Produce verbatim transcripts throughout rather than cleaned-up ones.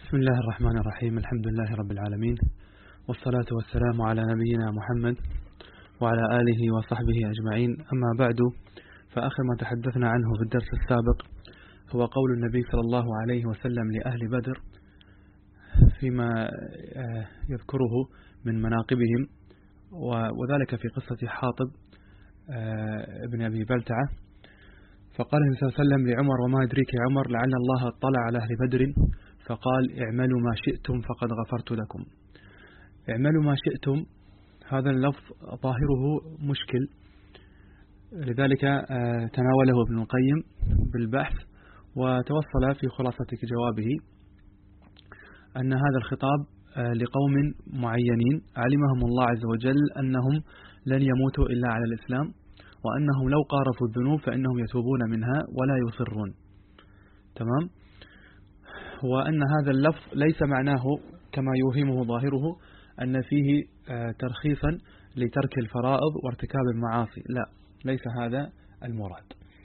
بسم الله الرحمن الرحيم. الحمد لله رب العالمين، والصلاة والسلام على نبينا محمد وعلى آله وصحبه أجمعين. أما بعد، فآخر ما تحدثنا عنه في الدرس السابق هو قول النبي صلى الله عليه وسلم لأهل بدر فيما يذكره من مناقبهم، وذلك في قصة حاطب ابن أبي بلتعة. فقال النبي صلى الله عليه وسلم لعمر: وما يدريك يا عمر لعل الله اطلع على أهل بدر فقال: اعملوا ما شئتم فقد غفرت لكم. اعملوا ما شئتم، هذا اللفظ ظاهره مشكل، لذلك تناوله ابن القيم بالبحث وتوصل في خلاصة جوابه أن هذا الخطاب لقوم معينين علمهم الله عز وجل أنهم لن يموتوا إلا على الإسلام، وأنهم لو قارفوا الذنوب فإنهم يتوبون منها ولا يصرون. تمام؟ وأن هذا اللفظ ليس معناه كما يوهمه ظاهره أن فيه ترخيصا لترك الفرائض وارتكاب المعاصي، لا، ليس هذا المراد.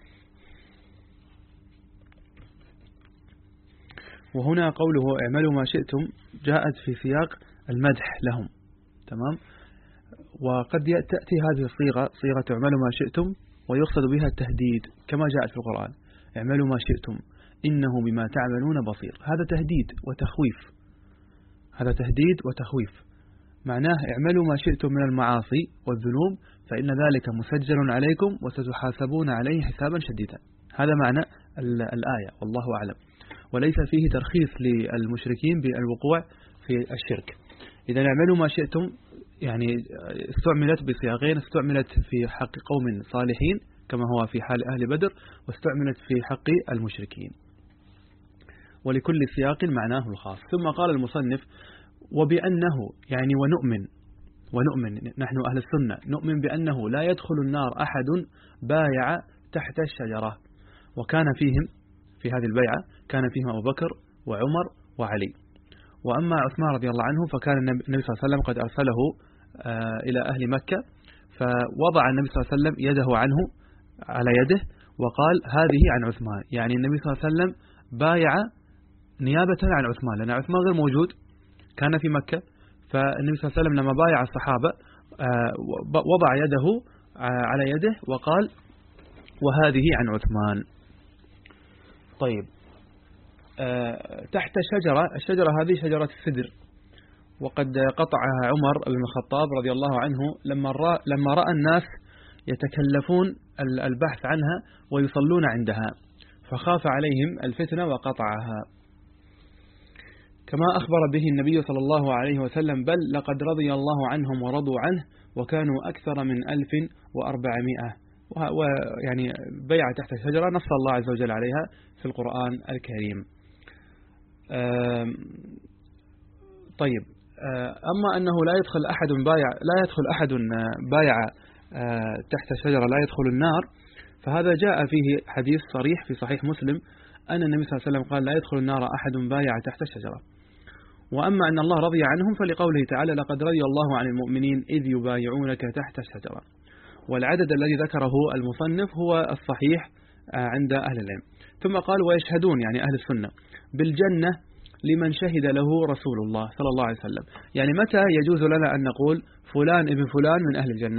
وهنا قوله اعملوا ما شئتم جاءت في سياق المدح لهم. تمام؟ وقد تأتي هذه الصيغة صيغة اعملوا ما شئتم ويقصد بها التهديد كما جاءت في القرآن: اعملوا ما شئتم إنه بما تعملون بصير. هذا تهديد وتخويف، هذا تهديد وتخويف، معناه اعملوا ما شئتم من المعاصي والذنوب فإن ذلك مسجل عليكم وستحاسبون عليه حسابا شديدا. هذا معنى الآية والله أعلم، وليس فيه ترخيص للمشركين بالوقوع في الشرك. إذا اعملوا ما شئتم يعني استعملت بصياغين: استعملت في حق قوم صالحين كما هو في حال أهل بدر، واستعملت في حق المشركين، ولكل سياق معناه الخاص. ثم قال المصنف: وبأنه يعني ونؤمن ونؤمن نحن أهل السنة نؤمن بأنه لا يدخل النار أحد بايع تحت الشجرة. وكان فيهم في هذه البيعة كان فيهم أبو بكر وعمر وعلي. وأما عثمان رضي الله عنه فكان النبي صلى الله عليه وسلم قد أرسله إلى أهل مكة، فوضع النبي صلى الله عليه وسلم يده عنه على يده وقال: هذه عن عثمان. يعني النبي صلى الله عليه وسلم بايع نيابة عن عثمان، لأن عثمان غير موجود، كان في مكة. فالنبي صلى الله عليه وسلم لما بايع الصحابة وضع يده على يده وقال: وهذه عن عثمان. طيب، تحت شجرة، الشجرة هذه شجرة السدر، وقد قطعها عمر بن الخطاب رضي الله عنه لما رأى, لما رأى الناس يتكلفون البحث عنها ويصلون عندها، فخاف عليهم الفتنة وقطعها، كما أخبر به النبي صلى الله عليه وسلم: بل لقد رضي الله عنهم ورضوا عنه وكانوا أكثر من ألف وأربعمائة. ويعني بيعة تحت الشجرة نص الله عز وجل عليها في القرآن الكريم. طيب، أما أنه لا يدخل أحد بايع لا يدخل أحد بايع تحت الشجرة لا يدخل النار، فهذا جاء فيه حديث صريح في صحيح مسلم أن النبي صلى الله عليه وسلم قال: لا يدخل النار أحد بايع تحت الشجرة. وأما أن الله رضي عنهم فلقوله تعالى: لقد رضي الله عن المؤمنين إذ يبايعونك تحت الشجرة. والعدد الذي ذكره المصنف هو الصحيح عند أهل العلم. ثم قال: ويشهدون يعني أهل السنة بالجنة لمن شهد له رسول الله صلى الله عليه وسلم. يعني متى يجوز لنا أن نقول فلان ابن فلان من أهل الجنة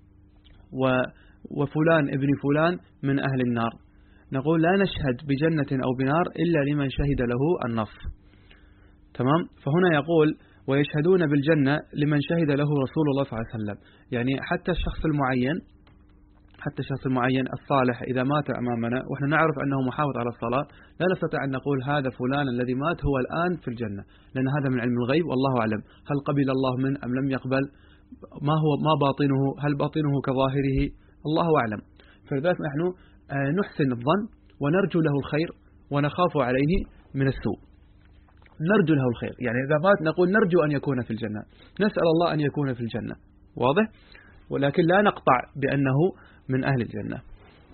وفلان ابن فلان من أهل النار؟ نقول لا نشهد بجنة أو بنار إلا لمن شهد له النص. تمام؟ فهنا يقول: ويشهدون بالجنة لمن شهد له رسول الله صلى الله عليه وسلم. يعني حتى الشخص المعين حتى الشخص المعين الصالح إذا مات أمامنا وإحنا نعرف أنه محافظ على الصلاة، لا نستطيع أن نقول هذا فلان الذي مات هو الآن في الجنة، لأن هذا من علم الغيب والله أعلم. هل قبل الله منه أم لم يقبل؟ ما هو ما باطنه؟ هل باطنه كظاهره؟ الله أعلم. فلذلك نحن نحسن الظن ونرجو له الخير ونخاف عليه من السوء. نرجو له الخير، يعني إذا مات نقول نرجو أن يكون في الجنة، نسأل الله أن يكون في الجنة، واضح؟ ولكن لا نقطع بأنه من أهل الجنة.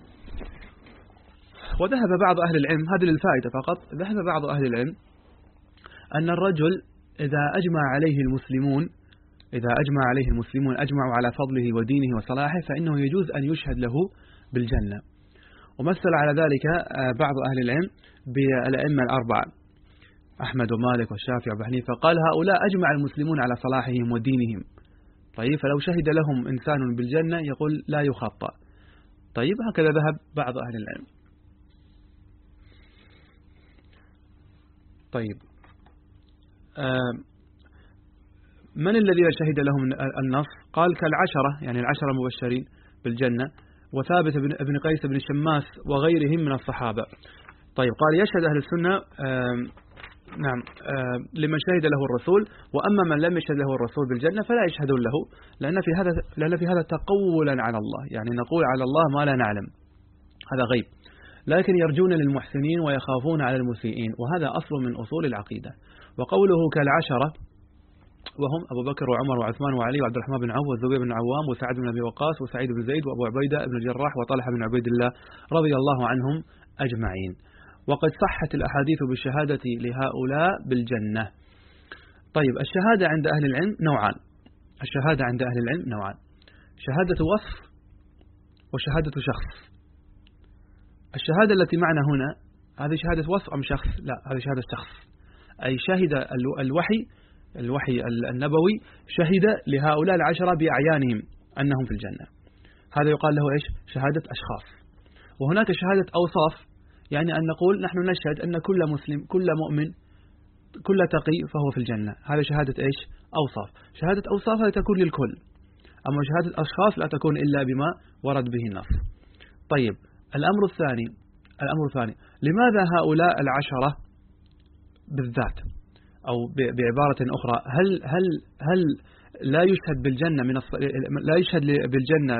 وذهب بعض أهل العلم، هذه للفائدة فقط، ذهب بعض أهل العلم أن الرجل إذا أجمع عليه المسلمون إذا أجمع عليه المسلمون أجمعوا على فضله ودينه وصلاحه فإنه يجوز أن يشهد له بالجنة. ومثل على ذلك بعض أهل العلم بالأئمة الأربعة أحمد ومالك والشافعي وأبو حنيفة، قال هؤلاء أجمع المسلمون على صلاحهم ودينهم. طيب فلو شهد لهم إنسان بالجنة يقول لا يخطأ. طيب هكذا ذهب بعض أهل العلم. طيب من الذي شهد لهم النص؟ قال كالعشرة، يعني العشرة المبشرين بالجنة، وثابت بن قيس بن شماس وغيرهم من الصحابة. طيب قال يشهد أهل السنة نعم لمن شهد له الرسول، وأما من لم يشهد له الرسول بالجنة فلا يشهدون له، لأن في هذا لأن في هذا تقولا على الله، يعني نقول على الله ما لا نعلم، هذا غيب، لكن يرجون للمحسنين ويخافون على المسيئين، وهذا أصل من أصول العقيدة. وقوله كالعشرة وهم أبو بكر وعمر وعثمان وعلي وعبد الرحمن بن عوف والزبير بن عوام وسعد بن أبي وقاص وسعيد بن زيد وأبو عبيدة بن الجراح وطلحة بن عبيد الله رضي الله عنهم أجمعين. وقد صحت الأحاديث بالشهادة لهؤلاء بالجنة. طيب الشهادة عند أهل العلم نوعان، الشهادة عند أهل العلم نوعان، شهادة وصف وشهادة شخص. الشهادة التي معنا هنا هذه شهادة وصف أم شخص؟ لا، هذه شهادة شخص، أي شهد الوحي الوحي النبوي شهد لهؤلاء العشرة بأعيانهم أنهم في الجنة، هذا يقال له إيش؟ شهادة أشخاص. وهناك شهادة أوصاف، يعني أن نقول نحن نشهد أن كل مسلم كل مؤمن كل تقي فهو في الجنة، هذا شهادة إيش؟ أوصاف. شهادة أوصاف هذه تكون للكل، أما شهادة أشخاص لا تكون إلا بما ورد به النص. طيب الأمر الثاني الأمر الثاني لماذا هؤلاء العشرة بالذات، أو بعبارة أخرى هل هل هل لا يشهد بالجنة من لا يشهد بالجنة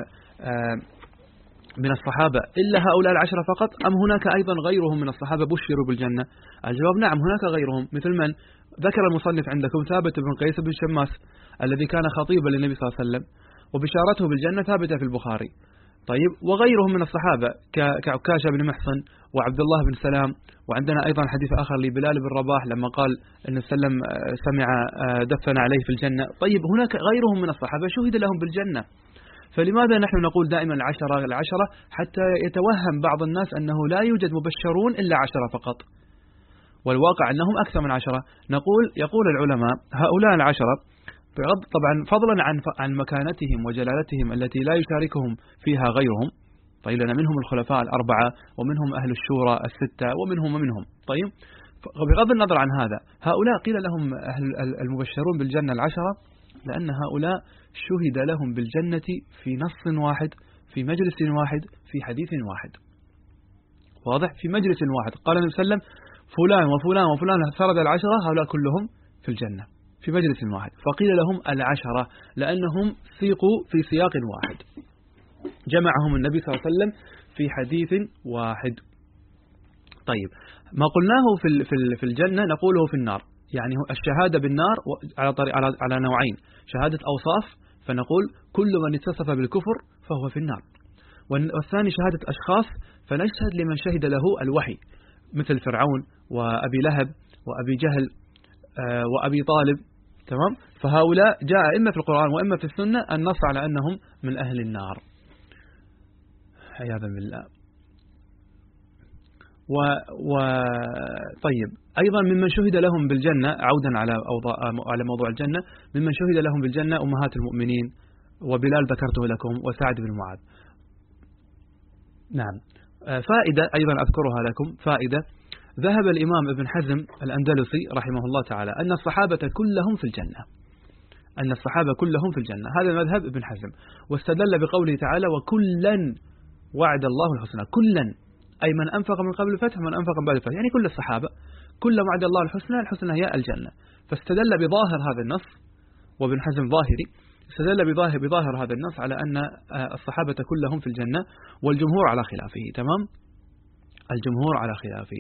من الصحابة إلا هؤلاء العشرة فقط، أم هناك أيضا غيرهم من الصحابة بشروا بالجنة؟ الجواب نعم، هناك غيرهم، مثل من ذكر المصنف عندكم ثابت بن قيس بن شماس الذي كان خطيبا للنبي صلى الله عليه وسلم، وبشارته بالجنة ثابتة في البخاري. طيب وغيرهم من الصحابة كعكاشة بن محصن وعبد الله بن سلام، وعندنا أيضا حديث آخر لبلال بن رباح لما قال أن سلم سمع دفن عليه في الجنة. طيب هناك غيرهم من الصحابة شهد لهم بالجنة، فلماذا نحن نقول دائما العشرة العشرة حتى يتوهم بعض الناس أنه لا يوجد مبشرون إلا عشرة فقط، والواقع أنهم أكثر من عشرة. نقول يقول العلماء هؤلاء العشرة بغض طبعا فضلا عن عن مكانتهم وجلالتهم التي لا يشاركهم فيها غيرهم. طيب لنا منهم الخلفاء الأربعة ومنهم أهل الشورى الستة ومنهم ومنهم. طيب بغض النظر عن هذا هؤلاء قيل لهم أهل المبشرون بالجنة العشرة لأن هؤلاء شهد لهم بالجنة في نص واحد في مجلس واحد في حديث واحد. واضح؟ في مجلس واحد قال النبي صلى الله عليه وسلم فلان وفلان وفلان فرد العشرة هؤلاء كلهم في الجنة في مجلس واحد، فقيل لهم العشرة لأنهم سيقوا في سياق واحد جمعهم النبي صلى الله عليه وسلم في حديث واحد. طيب ما قلناه في في الجنة نقوله في النار، يعني الشهادة بالنار على طريق على على نوعين، شهادة أوصاف فنقول كل من اتصف بالكفر فهو في النار، والثاني شهادة أشخاص فنشهد لمن شهد له الوحي مثل فرعون وأبي لهب وأبي جهل وأبي طالب. تمام؟ فهؤلاء جاء إما في القرآن وإما في السنة النص على أنهم من أهل النار عياذا بالله. و... و... طيب أيضا ممن شهد لهم بالجنة، عودا على أوضاع... على موضوع الجنة، ممن شهد لهم بالجنة أمهات المؤمنين، وبلال ذكرته لكم، وسعد بن معاذ. نعم. فائدة أيضا أذكرها لكم، فائدة ذهب الإمام ابن حزم الأندلسي رحمه الله تعالى أن الصحابة كلهم في الجنة، أن الصحابة كلهم في الجنة، هذا مذهب ابن حزم، واستدل بقوله تعالى وكلا وعد الله الحسنى، كلا أي من أنفق من قبل الفتح ومن أنفق من بعد الفتح، يعني كل الصحابة كل وعد الله الحسنى، الحسنى هي الجنة. فاستدل بظاهر هذا النص، وابن حزم ظاهري، استدل بظاهر, بظاهر هذا النص على أن الصحابة كلهم في الجنة، والجمهور على خلافه. تمام؟ الجمهور على خلافه.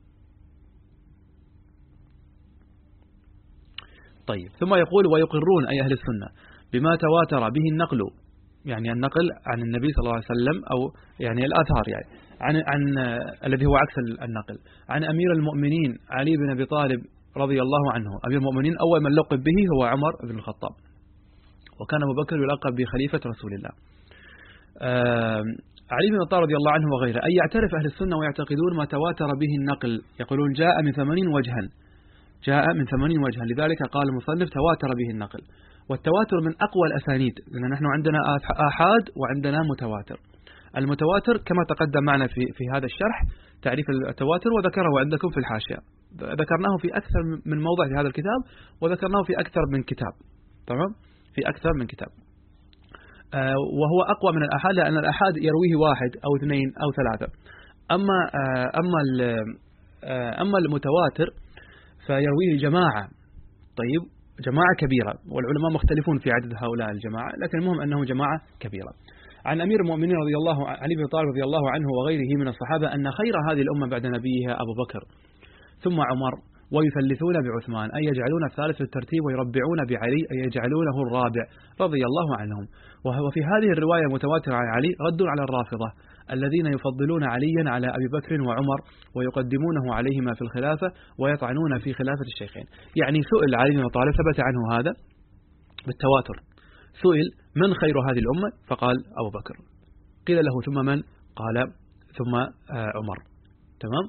طيب ثم يقول ويقرون أي أهل السنة بما تواتر به النقل، يعني النقل عن النبي صلى الله عليه وسلم، أو يعني الآثار، يعني عن عن الذي هو عكس النقل، عن أمير المؤمنين علي بن أبي طالب رضي الله عنه. أمير المؤمنين أول من لقب به هو عمر بن الخطاب، وكان أبو بكر يلقب بخليفة رسول الله. علي بن أبي طالب رضي الله عنه وغيره، أي يعترف أهل السنة ويعتقدون ما تواتر به النقل، يقولون جاء من ثمانين وجها جاء من ثمانين وجها، لذلك قال المصنف تواتر به النقل. والتواتر من أقوى الأسانيد، لأن نحن عندنا آحاد وعندنا متواتر. المتواتر كما تقدم معنا في في هذا الشرح تعريف التواتر، وذكره عندكم في الحاشية، ذكرناه في أكثر من موضع في هذا الكتاب، وذكرناه في أكثر من كتاب، تمام، في أكثر من كتاب. آه وهو أقوى من الآحاد، لأن الآحاد يرويه واحد أو اثنين أو ثلاثة. أما آه أما آه أما المتواتر فيرويه جماعة، طيب، جماعة كبيرة، والعلماء مختلفون في عدد هؤلاء الجماعة، لكن المهم أنه جماعة كبيرة. عن أمير المؤمنين رضي الله علي بن طالب رضي الله عنه وغيره من الصحابة أن خير هذه الأمة بعد نبيها أبو بكر ثم عمر، ويثلثون بعثمان، أي يجعلون الثالث في الترتيب، ويربعون بعلي، أي يجعلونه الرابع رضي الله عنهم. وفي هذه الرواية المتواترة عن علي رد على الرافضة الذين يفضلون عليا على أبي بكر وعمر، ويقدمونه عليهما في الخلافة، ويطعنون في خلافة الشيخين. يعني سئل علي بن طالب، ثبت عنه هذا بالتواتر، سئل من خير هذه الأمة؟ فقال أبو بكر. قيل له ثم من؟ قال ثم عمر. تمام،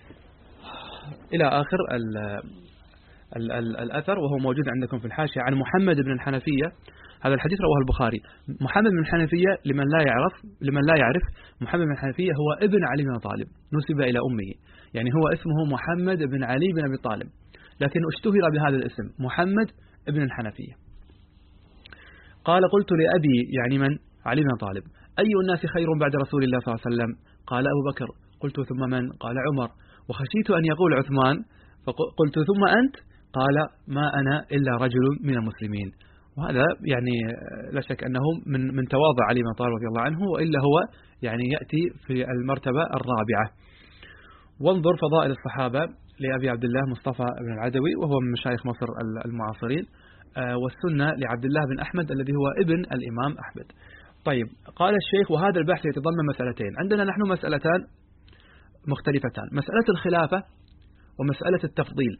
إلى آخر ال ال ال الأثر، وهو موجود عندكم في الحاشية. عن محمد بن الحنفية، هذا الحديث رواه البخاري. محمد بن الحنفية لمن لا يعرف لمن لا يعرف محمد بن الحنفية هو ابن علي بن طالب، نسب إلى أمه، يعني هو اسمه محمد بن علي بن أبي طالب، لكن اشتهر بهذا الاسم محمد بن الحنفية. قال قلت لأبي، يعني من؟ علي بن طالب، أي الناس خير بعد رسول الله صلى الله عليه وسلم؟ قال أبو بكر. قلت ثم من؟ قال عمر. وخشيت أن يقول عثمان، فقلت ثم أنت؟ قال ما أنا إلا رجل من المسلمين. وهذا يعني لا شك أنه من من تواضع علي بن طالب رضي الله عنه، وإلا هو يعني يأتي في المرتبة الرابعة. وانظر فضائل الصحابة لأبي عبد الله مصطفى بن العدوي، وهو من مشايخ مصر المعاصرين، والسنة لعبد الله بن أحمد الذي هو ابن الإمام أحمد. طيب، قال الشيخ وهذا البحث يتضمن مسألتين. عندنا نحن مسألتان مختلفتان، مسألة الخلافة ومسألة التفضيل،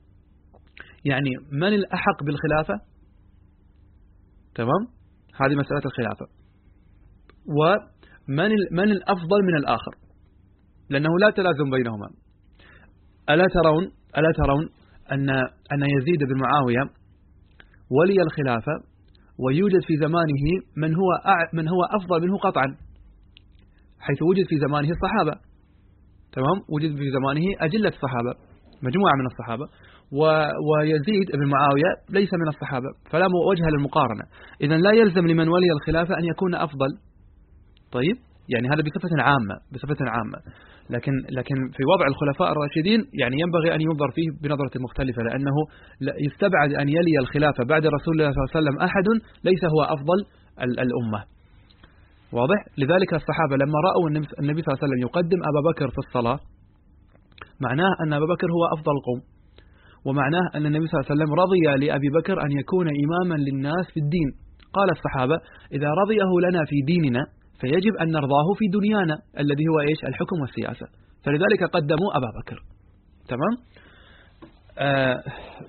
يعني من الأحق بالخلافة، تمام، هذه مسألة الخلافة، ومن من الأفضل من الآخر، لأنه لا تلازم بينهما. ألا ترون ألا ترون أن أن يزيد بن معاوية ولي الخلافة، ويوجد في زمانه من هو من هو أفضل منه قطعا، حيث وجد في زمانه الصحابة، تمام، وجد في زمانه أجلة الصحابة، مجموعة من الصحابة، ويزيد بن معاوية ليس من الصحابة، فلا وجه للمقارنة. إذن لا يلزم لمن ولي الخلافة أن يكون أفضل. طيب، يعني هذا بصفة عامة بصفة عامة لكن لكن في وضع الخلفاء الراشدين يعني ينبغي أن ينظر فيه بنظرة مختلفة، لأنه يستبعد أن يلي الخلافة بعد رسول الله صلى الله عليه وسلم أحد ليس هو أفضل الأمة. واضح؟ لذلك الصحابة لما رأوا النبي صلى الله عليه وسلم يقدم أبا بكر في الصلاة، معناه أن أبا بكر هو أفضل القوم، ومعناه أن النبي صلى الله عليه وسلم رضي لأبي بكر أن يكون إماما للناس في الدين. قال الصحابة إذا رضيه لنا في ديننا فيجب أن نرضاه في دنيانا الذي هو إيش؟ الحكم والسياسة، فلذلك قدموا أبا بكر. تمام. آه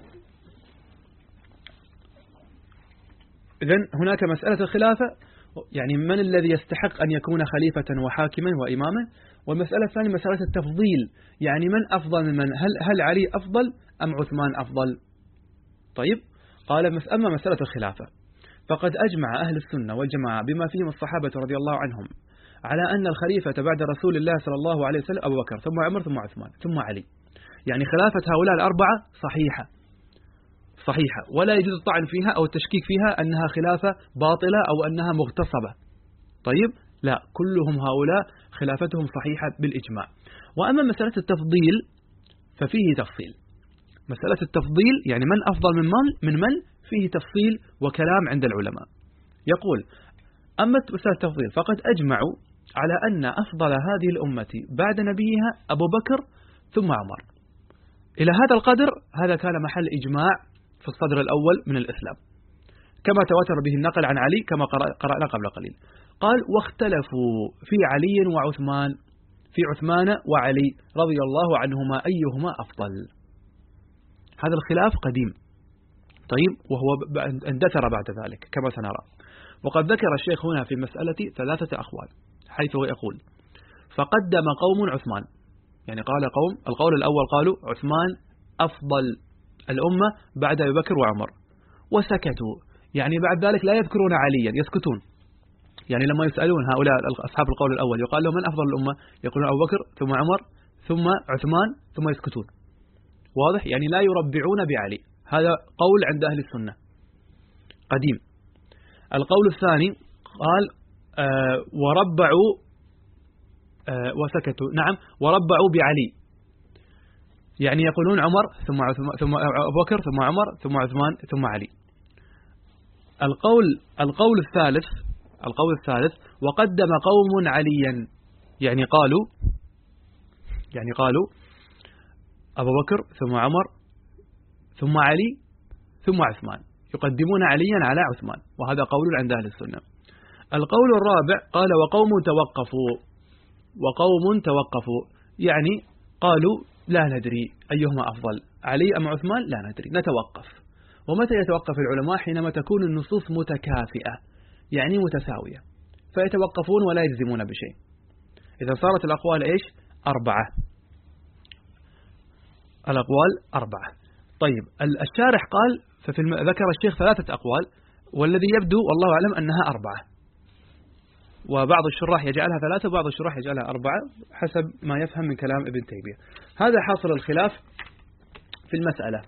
إذن هناك مسألة الخلافة، يعني من الذي يستحق أن يكون خليفة وحاكما وإماما، والمسألة الثانية مسألة التفضيل، يعني من أفضل من من هل, هل علي أفضل أم عثمان أفضل؟ طيب، قال أما مسألة الخلافة فقد أجمع أهل السنة والجماعة بما فيهم الصحابة رضي الله عنهم على أن الخليفة بعد رسول الله صلى الله عليه وسلم أبو بكر ثم عمر ثم عثمان ثم علي، يعني خلافة هؤلاء الأربعة صحيحة صحيحة ولا يجوز الطعن فيها أو التشكيك فيها أنها خلافة باطلة أو أنها مغتصبة. طيب، لا، كلهم هؤلاء خلافتهم صحيحة بالإجماع. وأما مسألة التفضيل ففيه تفصيل. مسألة التفضيل يعني من أفضل من من, من من فيه تفصيل وكلام عند العلماء. يقول أما مسألة التفضيل فقد أجمعوا على أن أفضل هذه الأمة بعد نبيها أبو بكر ثم عمر. إلى هذا القدر هذا كان محل إجماع في الصدر الأول من الإسلام، كما تواتر به النقل عن علي كما قرأنا قبل قليل. قال واختلفوا في علي وعثمان في عثمان وعلي رضي الله عنهما أيهما أفضل. هذا الخلاف قديم، طيب، وهو اندثر بعد ذلك كما سنرى. وقد ذكر الشيخ هنا في المسألة ثلاثة أقوال، حيث يقول فقدم قوم عثمان، يعني قال قوم، القول الأول قالوا عثمان أفضل الأمة بعد أبي بكر وعمر، وسكتوا، يعني بعد ذلك لا يذكرون عليا، يسكتون. يعني لما يسألون هؤلاء أصحاب القول الأول يقال لهم من أفضل الأمة، يقولون أبو بكر ثم عمر ثم عثمان ثم يسكتون. واضح؟ يعني لا يربعون بعلي. هذا قول عند أهل السنة قديم. القول الثاني قال آه وربعوا آه وسكتوا، نعم، وربعوا بعلي، يعني يقولون عمر ثم عثمان ثم أبو بكر ثم عمر ثم عثمان ثم علي. القول القول الثالث القول الثالث وقدم قوم عليا، يعني قالوا يعني قالوا أبو بكر ثم عمر ثم علي ثم عثمان، يقدمون عليا على عثمان، وهذا قول عند أهل السنة. القول الرابع قال وقوم توقفوا وقوم توقفوا يعني قالوا لا ندري أيهما أفضل، علي أم عثمان، لا ندري، نتوقف. ومتى يتوقف العلماء؟ حينما تكون النصوص متكافئة، يعني متساوية، فيتوقفون ولا يجزمون بشيء. إذا صارت الأقوال إيش؟ أربعة، الأقوال أربعة. طيب الشارح قال ففي الم... ذكر الشيخ ثلاثة أقوال، والذي يبدو والله أعلم أنها أربعة، وبعض الشراح يجعلها ثلاثة وبعض الشراح يجعلها أربعة حسب ما يفهم من كلام ابن تيمية. هذا حاصل الخلاف في المسألة: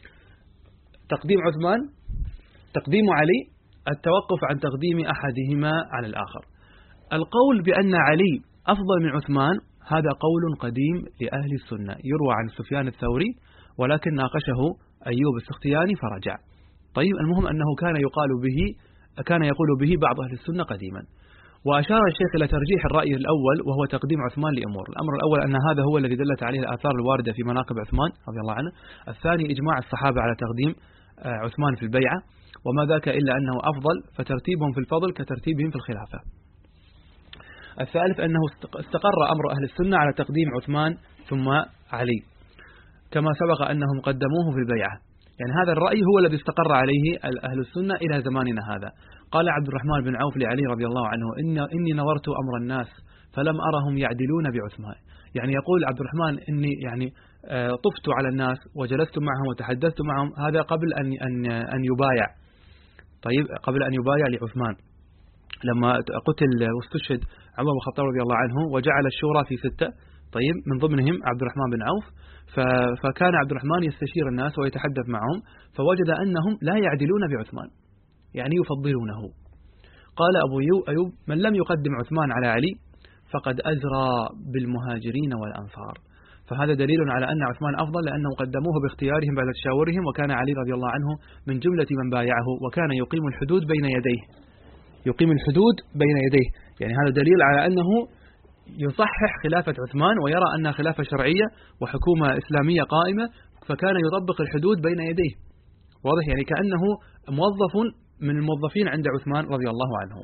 تقديم عثمان، تقديم علي، التوقف عن تقديم أحدهما على الآخر. القول بأن علي أفضل من عثمان هذا قول قديم لأهل السنة، يروى عن سفيان الثوري، ولكن ناقشه أيوب السختياني فرجع. طيب المهم أنه كان يقال به كان يقول به بعض أهل السنة قديما. وأشار الشيخ إلى ترجيح الرأي الأول وهو تقديم عثمان لأمور. الأمر الأول أن هذا هو الذي دلت عليه الآثار الواردة في مناقب عثمان رضي الله عنه. الثاني إجماع الصحابة على تقديم عثمان في البيعة، وما ذاك إلا أنه أفضل، فترتيبهم في الفضل كترتيبهم في الخلافة. الثالث أنه استقر أمر أهل السنة على تقديم عثمان ثم علي، كما سبق أنهم قدموه في البيعة. يعني هذا الرأي هو الذي استقر عليه أهل السنة إلى زماننا هذا. قال عبد الرحمن بن عوف لعلي رضي الله عنه إن إني نظرت أمر الناس فلم أرهم يعدلون بعثمان. يعني يقول عبد الرحمن إني يعني طفت على الناس وجلست معهم وتحدثت معهم، هذا قبل أن أن أن يبايع. طيب قبل أن يبايع لعثمان، لما قتل واستشهد عمر بن الخطاب رضي الله عنه وجعل الشورى في ستة، طيب من ضمنهم عبد الرحمن بن عوف، فكان عبد الرحمن يستشير الناس ويتحدث معهم، فوجد أنهم لا يعدلون بعثمان، يعني يفضلونه. قال أبو أيوب من لم يقدم عثمان على علي فقد أزرى بالمهاجرين والأنصار. فهذا دليل على أن عثمان أفضل، لأنه قدموه باختيارهم بعد تشاورهم، وكان علي رضي الله عنه من جملة من بايعه، وكان يقيم الحدود بين يديه يقيم الحدود بين يديه يعني هذا دليل على أنه يصحح خلافة عثمان ويرى أنها خلافة شرعية وحكومة إسلامية قائمة، فكان يطبق الحدود بين يديه. واضح؟ يعني كأنه موظف من الموظفين عند عثمان رضي الله عنه.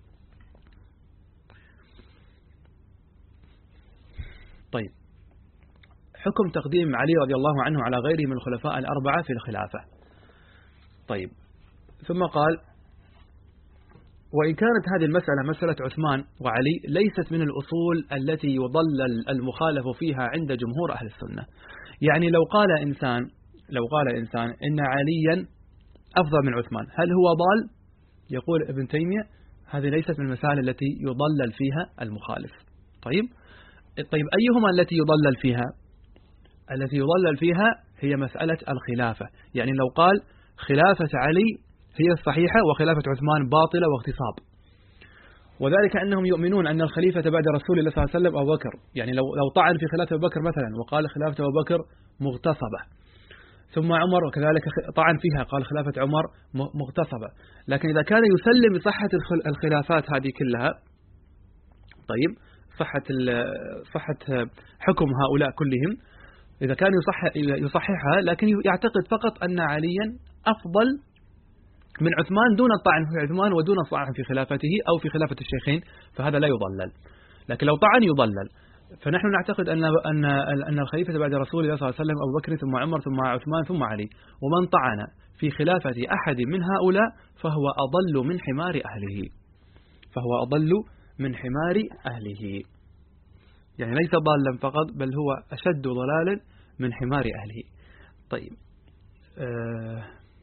طيب حكم تقديم علي رضي الله عنه على غيره من الخلفاء الأربعة في الخلافة. طيب ثم قال وإن كانت هذه المسألة مسألة عثمان وعلي ليست من الأصول التي يضلل المخالف فيها عند جمهور أهل السنة. يعني لو قال إنسان لو قال إنسان إن عليا أفضل من عثمان، هل هو ضال؟ يقول ابن تيمية هذه ليست من المسائل التي يضلل فيها المخالف. طيب طيب أيهما التي يضلل فيها؟ التي يضلل فيها هي مسألة الخلافة. يعني لو قال خلافة علي هي الصحيحة وخلافة عثمان باطلة واغتصاب، وذلك أنهم يؤمنون أن الخليفة بعد رسول الله صلى الله عليه وسلم أبو بكر. يعني لو لو طعن في خلافة أبو بكر مثلا وقال خلافة أبو بكر مغتصبة، ثم عمر وكذلك طعن فيها قال خلافة عمر مغتصبة، لكن إذا كان يسلم بصحة الخلافات هذه كلها، طيب صحة صحة حكم هؤلاء كلهم، إذا كان يصحح يصححها لكن يعتقد فقط أن عليا أفضل من عثمان دون الطعن في عثمان ودون الطعن في خلافته أو في خلافة الشيخين، فهذا لا يضلل. لكن لو طعن يضلل. فنحن نعتقد أن أن أن الخليفة بعد رسول الله صلى الله عليه وسلم أبو بكر ثم عمر ثم عثمان ثم علي، ومن طعن في خلافة أحد من هؤلاء فهو أضل من حمار أهله فهو أضل من حمار أهله يعني ليس ضالا فقط، بل هو أشد ضلالا من حمار أهله. طيب آه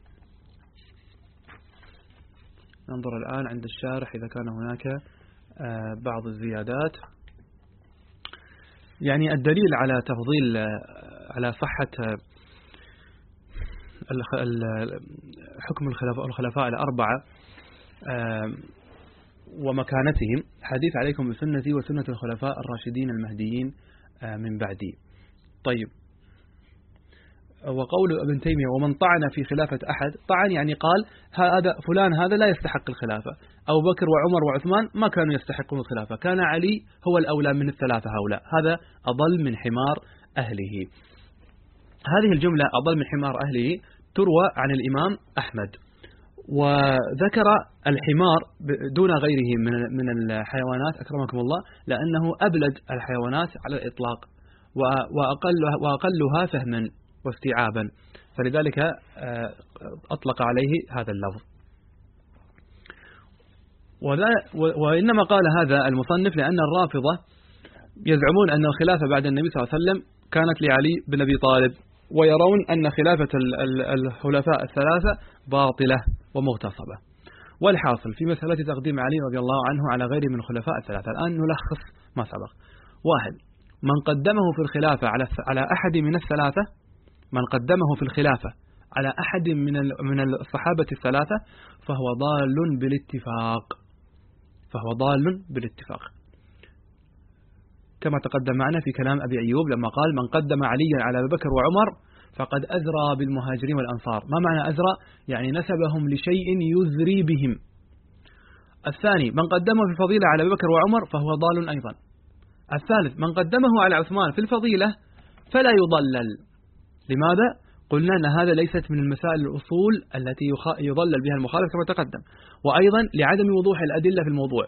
ننظر الآن عند الشارح إذا كان هناك آه بعض الزيادات. يعني الدليل على تفضيل آه على صحة حكم الخلفاء الأربعة ومكانتهم حديث عليكم بسنتي وسنة الخلفاء الراشدين المهديين من بعدي. طيب، وقول ابن تيمية ومن طعن في خلافة أحد، طعن يعني قال هذا فلان هذا لا يستحق الخلافة، أبو بكر وعمر وعثمان ما كانوا يستحقون الخلافة، كان علي هو الأولى من الثلاثة هؤلاء، هذا أضل من حمار أهله. هذه الجملة أضل من حمار أهله تروى عن الإمام أحمد، وذكر الحمار دون غيره من الحيوانات أكرمكم الله لأنه أبلد الحيوانات على الإطلاق وأقل وأقلها فهما واستيعابا، فلذلك أطلق عليه هذا اللفظ. وإنما قال هذا المصنف لأن الرافضة يزعمون أن الخلافة بعد النبي صلى الله عليه وسلم كانت لعلي بن أبي طالب، ويرون أن خلافة الخلفاء الثلاثة باطلة ومغتصبة. والحاصل في مسألة تقديم علي رضي الله عنه على غيره من الخلفاء الثلاثة، الآن نلخص ما سبق. واحد، من قدمه في الخلافة على على أحد من الثلاثة، من قدمه في الخلافة على أحد من من الصحابة الثلاثة فهو ضال بالاتفاق، فهو ضال بالاتفاق، كما تقدم معنا في كلام أبي أيوب لما قال من قدم عليا على أبي بكر وعمر فقد أزرى بالمهاجرين والأنصار. ما معنى أزرى؟ يعني نسبهم لشيء يزري بهم. الثاني، من قدمه في الفضيلة على أبي بكر وعمر فهو ضال أيضا. الثالث، من قدمه على عثمان في الفضيلة فلا يضلل. لماذا؟ قلنا أن هذا ليست من المسائل الأصول التي يضلل بها المخالف كما تقدم، وأيضا لعدم وضوح الأدلة في الموضوع.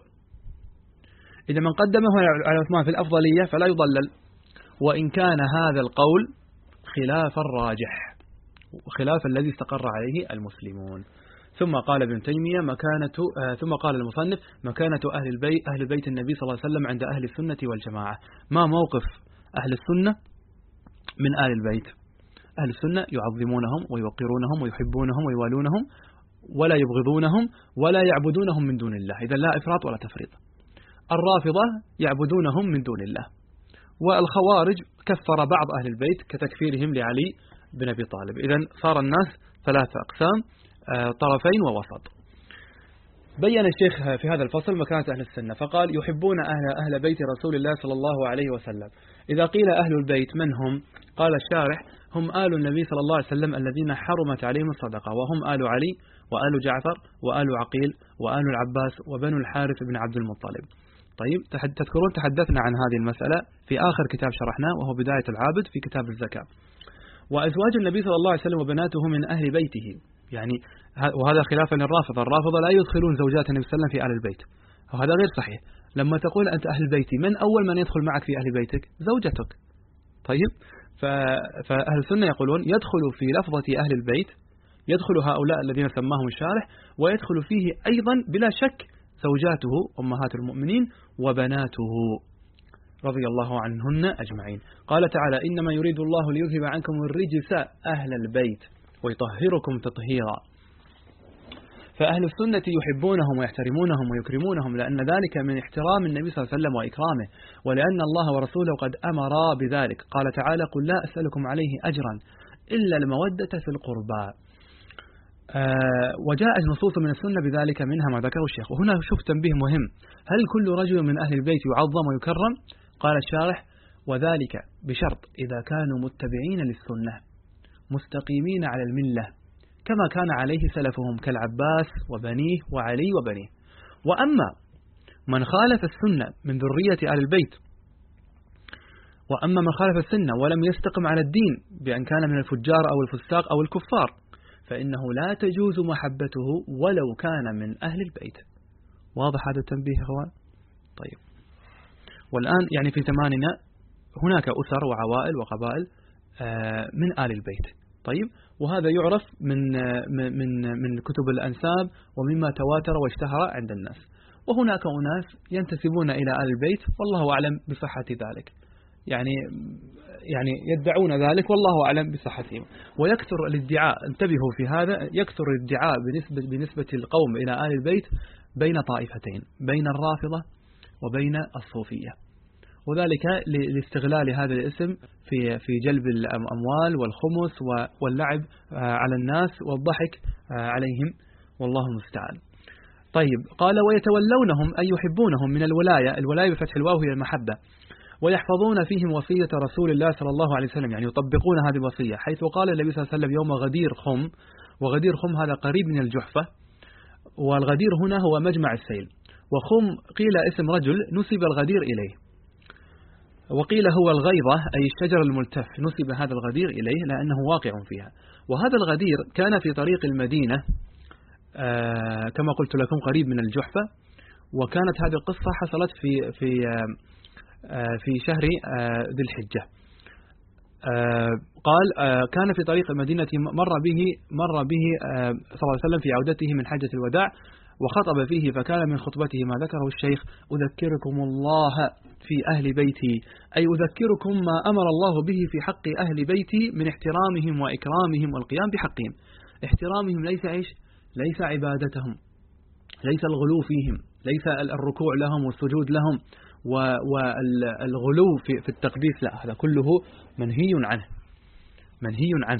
إذا من قدمه على عثمان في الأفضلية فلا يضلل، وإن كان هذا القول خلاف الراجح وخلاف الذي استقر عليه المسلمون. ثم قال ابن تيمية مكانة آه ثم قال المصنف مكانة أهل البيت أهل بيت النبي صلى الله عليه وسلم عند أهل السنة والجماعة. ما موقف أهل السنة من أهل البيت؟ أهل السنة يعظمونهم ويوقرونهم ويحبونهم ويوالونهم ولا يبغضونهم ولا يعبدونهم من دون الله، إذا لا إفراط ولا تفريط. الرافضة يعبدونهم من دون الله، والخوارج كفر بعض أهل البيت كتكفيرهم لعلي بن أبي طالب. إذن صار الناس ثلاثة أقسام، طرفين ووسط. بين الشيخ في هذا الفصل مكانة أهل السنة فقال يحبون أهل, أهل بيت رسول الله صلى الله عليه وسلم. إذا قيل أهل البيت من هم؟ قال الشارح هم آل النبي صلى الله عليه وسلم الذين حرمت عليهم الصدقة، وهم آل علي وآل جعفر وآل عقيل وآل العباس وبنو الحارث بن عبد المطلب. طيب، تذكرون تحدثنا عن هذه المسألة في آخر كتاب شرحناه وهو بداية العابد في كتاب الزكاة. وأزواج النبي صلى الله عليه وسلم وبناته من أهل بيته، يعني وهذا خلافا للرافضة، الرافضة لا يدخلون زوجات النبي صلى الله عليه وسلم في أهل البيت، وهذا غير صحيح. لما تقول أنت أهل بيتي، من أول من يدخل معك في أهل بيتك؟ زوجتك. طيب، فأهل السنة يقولون يدخل في لفظة أهل البيت، يدخل هؤلاء الذين سماهم الشارح، ويدخل فيه أيضا بلا شك زوجاته أمهات المؤمنين وبناته رضي الله عنهن أجمعين. قال تعالى إنما يريد الله ليذهب عنكم الرجس أهل البيت ويطهركم تطهيرا. فأهل السنة يحبونهم ويحترمونهم ويكرمونهم، لأن ذلك من احترام النبي صلى الله عليه وسلم وإكرامه، ولأن الله ورسوله قد أمرا بذلك. قال تعالى قل لا أسألكم عليه أجرا إلا المودة في القربى. آه وجاءت نصوص من السنة بذلك، منها ما ذكره الشيخ. وهنا شوف تنبيه مهم، هل كل رجل من أهل البيت يعظم ويكرم؟ قال الشارح وذلك بشرط إذا كانوا متبعين للسنة مستقيمين على الملة كما كان عليه سلفهم كالعباس وبنيه وعلي وبنيه. وأما من خالف السنة من ذرية أهل البيت، وأما من خالف السنة ولم يستقم على الدين بأن كان من الفجار أو الفساق أو الكفار، فإنه لا تجوز محبته ولو كان من أهل البيت. واضح هذا التنبيه يا أخوان؟ طيب، والآن يعني في زماننا هناك أسر وعوائل وقبائل من آل البيت. طيب، وهذا يعرف من من من كتب الأنساب ومما تواتر واشتهر عند الناس. وهناك أناس ينتسبون إلى آل البيت والله أعلم بصحة ذلك، يعني يعني يدعون ذلك والله أعلم بصحتهم. ويكثر الادعاء، انتبهوا في هذا، يكثر الادعاء بنسبة, بنسبة القوم إلى آل البيت بين طائفتين، بين الرافضة وبين الصوفية، وذلك لاستغلال هذا الاسم في في جلب الأموال والخمس واللعب على الناس والضحك عليهم، والله المستعان. طيب، قال ويتولونهم أي يحبونهم من الولاية، الولاية بفتح الواو هي المحبة، ويحفظون فيهم وصية رسول الله صلى الله عليه وسلم، يعني يطبقون هذه الوصية، حيث قال النبي صلى الله عليه وسلم يوم غدير خم، وغدير خم هذا قريب من الجحفة، والغدير هنا هو مجمع السيل، وخم قيل اسم رجل نسب الغدير إليه، وقيل هو الغيضة أي الشجر الملتف، نسب هذا الغدير إليه لأنه واقع فيها. وهذا الغدير كان في طريق المدينة آه كما قلت لكم قريب من الجحفة، وكانت هذه القصة حصلت في في آه في شهر آه ذي الحجة. آه قال آه كان في طريق المدينة، مر به مر به آه صلى الله عليه وسلم في عودته من حجة الوداع، وخطب فيه، فكان من خطبته ما ذكره الشيخ: أذكركم الله في أهل بيتي، أي أذكركم ما أمر الله به في حق أهل بيتي من احترامهم وإكرامهم والقيام بحقهم. احترامهم ليس إيش؟ ليس عبادتهم، ليس الغلو فيهم، ليس الركوع لهم والسجود لهم والغلو في التقديس، لا، هذا كله منهي عنه، منهي عنه.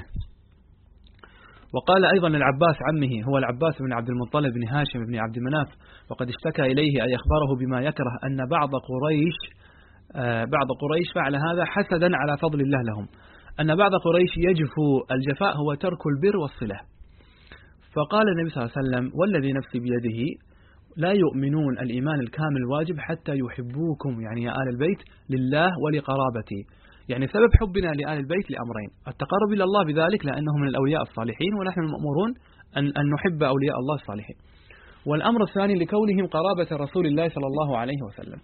وقال أيضا للعباس عمه، هو العباس بن عبد المطلب بن هاشم بن عبد مناف، وقد اشتكى إليه أي أخبره بما يكره أن بعض قريش بعض قريش فعل هذا حسدا على فضل الله لهم، أن بعض قريش يجفو، الجفاء هو ترك البر والصلة. فقال النبي صلى الله عليه وسلم: والذي نفسي بيده لا يؤمنون الإيمان الكامل الواجب حتى يحبوكم، يعني يا آل البيت، لله ولقرابتي، يعني سبب حبنا لآل البيت لأمرين: التقرب إلى الله بذلك لأنهم من الأولياء الصالحين، ونحن مأمورون أن, أن نحب أولياء الله الصالحين، والأمر الثاني لكونهم قرابة رسول الله صلى الله عليه وسلم.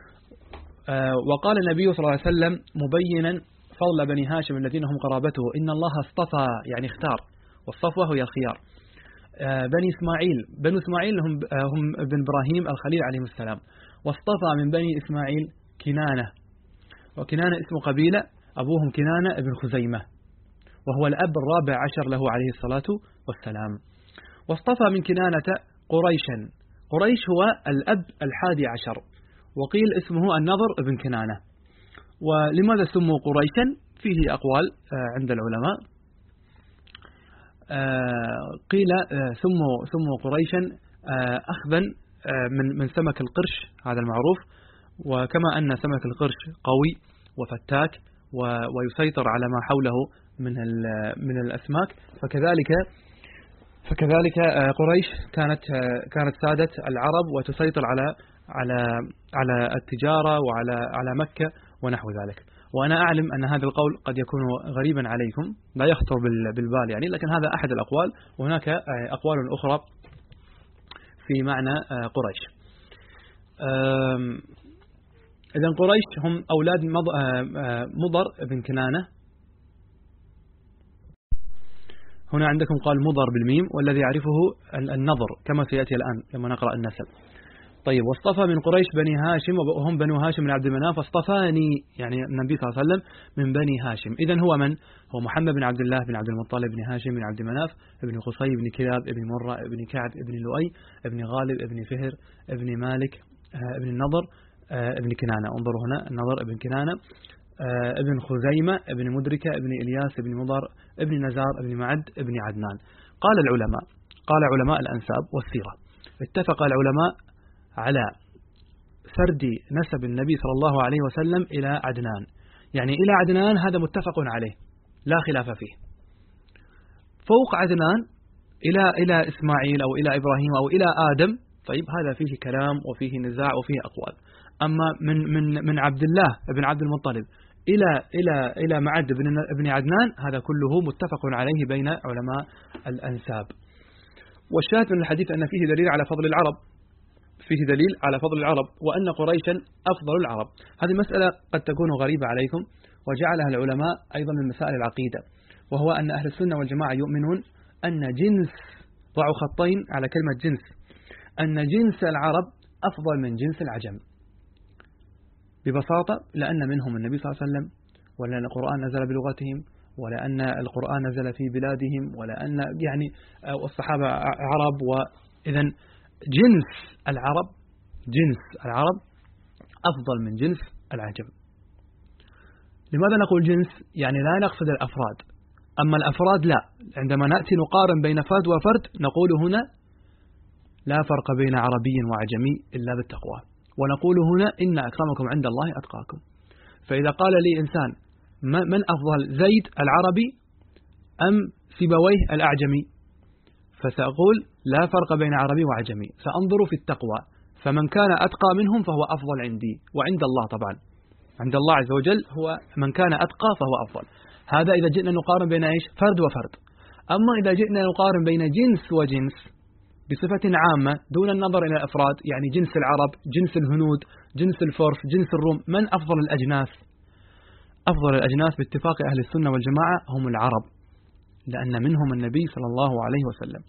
آه وقال النبي صلى الله عليه وسلم مبينا فضل بني هاشم الذين هم قرابته: إن الله اصطفى، يعني اختار، والصفوة هي الخيار، آه بني إسماعيل، بنو إسماعيل هم, آه هم بن إبراهيم الخليل عليه السلام، واصطفى من بني إسماعيل كنانة، وكنانة اسم قبيلة، أبوهم كنانة ابن خزيمة، وهو الأب الرابع عشر له عليه الصلاة والسلام. واصطفى من كنانة قريشا، قريش هو الأب الحادي عشر، وقيل اسمه النضر ابن كنانة. ولماذا سموا قريشا؟ فيه أقوال عند العلماء. قيل سموا سموا قريشا أخذا من من سمك القرش، هذا المعروف، وكما أن سمك القرش قوي وفتاك ويسيطر على ما حوله من من الأسماك، فكذلك فكذلك قريش كانت كانت سادة العرب وتسيطر على على على التجارة وعلى على مكة ونحو ذلك. وأنا أعلم أن هذا القول قد يكون غريبا عليكم، لا يخطر بالبال يعني، لكن هذا أحد الأقوال، وهناك أقوال أخرى في معنى قريش. إذن قريش هم أولاد مضر بن كنانة. هنا عندكم قال مضر بالميم، والذي يعرفه النضر كما سيأتي الآن لما نقرأ النسب. طيب، واصطفى من قريش بني هاشم، وهم بنو هاشم من عبد المناف، واصطفاني يعني النبي صلى الله عليه وسلم من بني هاشم. إذن هو من؟ هو محمد بن عبد الله بن عبد المطلب بن هاشم بن عبد مناف ابن قصي بن كلاب ابن مرة ابن كعب ابن لؤي ابن غالب ابن فهر ابن مالك ابن النضر ابن كنانة. انظروا هنا، النضر ابن كنانة ابن خزيمة ابن مدركة ابن إلياس ابن مضر ابن نزار ابن معد ابن عدنان. قال العلماء قال علماء الأنساب والسيرة: اتفق العلماء على سرد نسب النبي صلى الله عليه وسلم إلى عدنان، يعني إلى عدنان، هذا متفق عليه لا خلاف فيه. فوق عدنان إلى إلى إسماعيل أو إلى إبراهيم أو إلى آدم، طيب هذا فيه كلام وفيه نزاع وفيه أقوال. أما من من من عبد الله بن عبد المطلب إلى إلى إلى معد بن ابن عدنان، هذا كله متفق عليه بين علماء الأنساب. والشاهد من الحديث أن فيه دليل على فضل العرب، فيه دليل على فضل العرب، وأن قريشا أفضل العرب. هذه مسألة قد تكون غريبة عليكم، وجعلها العلماء أيضا من مسائل العقيدة، وهو أن أهل السنة والجماعة يؤمنون أن جنس، ضعوا خطين على كلمة جنس، أن جنس العرب أفضل من جنس العجم، ببساطة لأن منهم النبي صلى الله عليه وسلم، ولا أن القرآن نزل بلغتهم، ولا أن القرآن نزل في بلادهم، ولا أن يعني الصحابة عرب. وإذا جنس العرب جنس العرب أفضل من جنس العجم. لماذا نقول جنس؟ يعني لا نقصد الأفراد، أما الأفراد لا، عندما نأتي نقارن بين فرد وفرد نقول هنا لا فرق بين عربي وعجمي إلا بالتقوى، ونقول هنا إن أكرمكم عند الله أتقاكم. فإذا قال لي إنسان من أفضل، زيد العربي أم سيبويه الأعجمي، فسأقول لا فرق بين عربي وعجمي، سأنظر في التقوى، فمن كان أتقى منهم فهو أفضل عندي، وعند الله طبعا، عند الله عز وجل هو من كان أتقى فهو أفضل. هذا إذا جئنا نقارن بين إيش؟ فرد وفرد. أما إذا جئنا نقارن بين جنس وجنس بصفة عامة دون النظر إلى الأفراد، يعني جنس العرب، جنس الهنود، جنس الفرس، جنس الروم، من أفضل الأجناس؟ أفضل الأجناس باتفاق أهل السنة والجماعة هم العرب، لأن منهم النبي صلى الله عليه وسلم.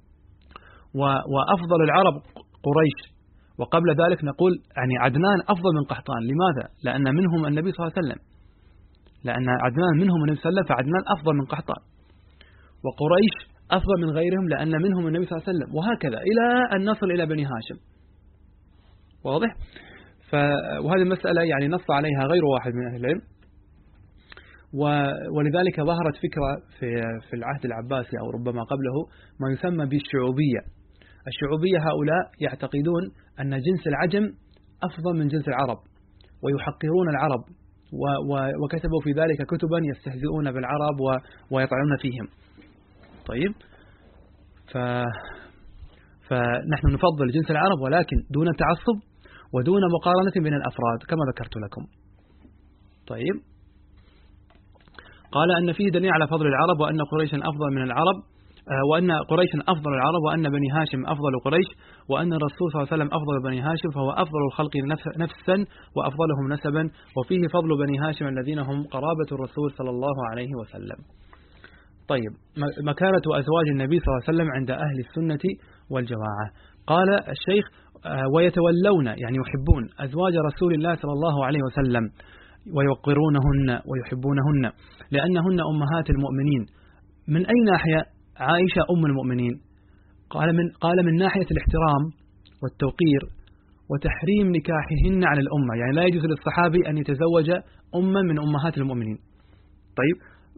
وأفضل العرب قريش، وقبل ذلك نقول يعني عدنان أفضل من قحطان. لماذا؟ لأن منهم النبي صلى الله عليه وسلم، لأن عدنان منهم النبي صلى الله عليه وسلم، فعدنان أفضل من قحطان. وقريش أفضل من غيرهم لأن منهم النبي صلى الله عليه وسلم، وهكذا إلى أن نصل إلى بني هاشم. واضح؟ ف... وهذه المسألة يعني نص عليها غير واحد من أهل العلم، و... ولذلك ظهرت فكرة في في العهد العباسي أو ربما قبله ما يسمى بالشعوبية. الشعوبية هؤلاء يعتقدون أن جنس العجم أفضل من جنس العرب، ويحقرون العرب، و... و... وكتبوا في ذلك كتبا يستهزئون بالعرب و... ويطعنون فيهم. طيب، ف... فنحن نفضل جنس العرب ولكن دون تعصب ودون مقارنة بين الأفراد كما ذكرت لكم. طيب، قال أن فيه دليل على فضل العرب، وأن قريشا أفضل من العرب، وأن قريشا أفضل العرب، وأن بني هاشم أفضل قريش، وأن الرسول صلى الله عليه وسلم أفضل بني هاشم، فهو أفضل الخلق نفسا وأفضلهم نسبا، وفيه فضل بني هاشم الذين هم قرابة الرسول صلى الله عليه وسلم. طيب، مكانة أزواج النبي صلى الله عليه وسلم عند أهل السنة والجماعة. قال الشيخ ويتولون يعني يحبون أزواج رسول الله صلى الله عليه وسلم ويوقرونهن ويحبونهن لأنهن أمهات المؤمنين. من أي ناحية عائشة أم المؤمنين؟ قال من, قال من ناحية الاحترام والتوقير وتحريم نكاحهن على الأمة، يعني لا يجوز للصحابي أن يتزوج أما من أمهات المؤمنين. طيب،